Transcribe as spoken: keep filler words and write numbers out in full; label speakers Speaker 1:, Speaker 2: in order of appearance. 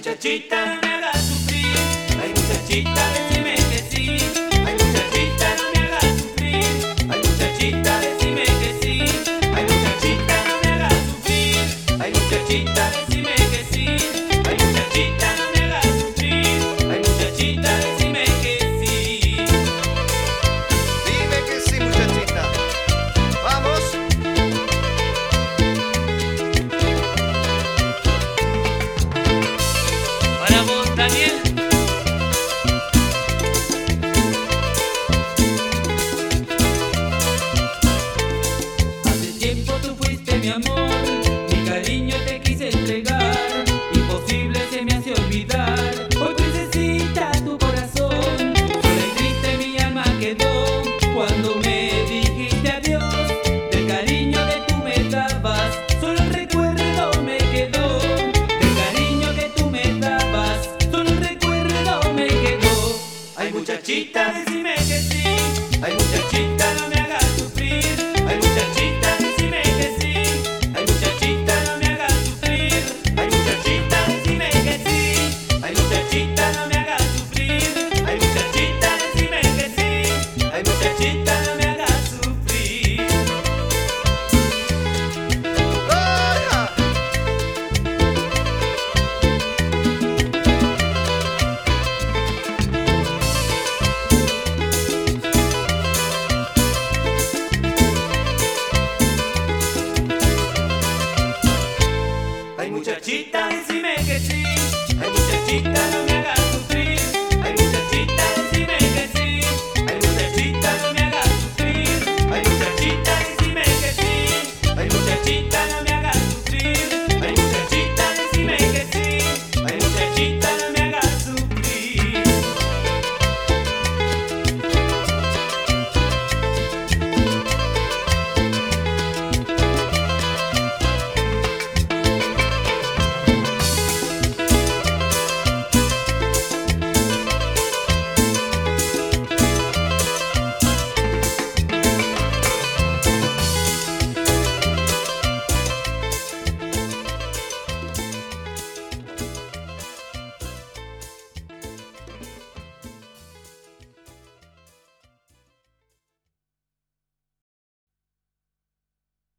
Speaker 1: muchachita, no me hagas sufrir. Ay, muchachita, decime que sí. Ay, muchachita, no me hagas sufrir. Ay, muchachita, decime que sí. Ay, muchachita, no me hagas sufrir. Ay, muchachita, decime que sí. Ay, muchachita, no me hagas sufrir. Ay, muchachita, decime que sí.
Speaker 2: Dime que sí, muchachita. Vamos.
Speaker 1: Para vos, Daniel. Hace tiempo tú fuiste mi amor, mi cariño te quise entregar. Imposible se me hace olvidar. Hoy necesita tu corazón. Sola y triste mi alma quedó cuando me dijiste adiós. Del cariño que tú me dabas, solo el recuerdo me quedó. Del cariño que tú me dabas, solo el recuerdo me quedó. Ay, muchachita, decime que sí. Ay, muchachita.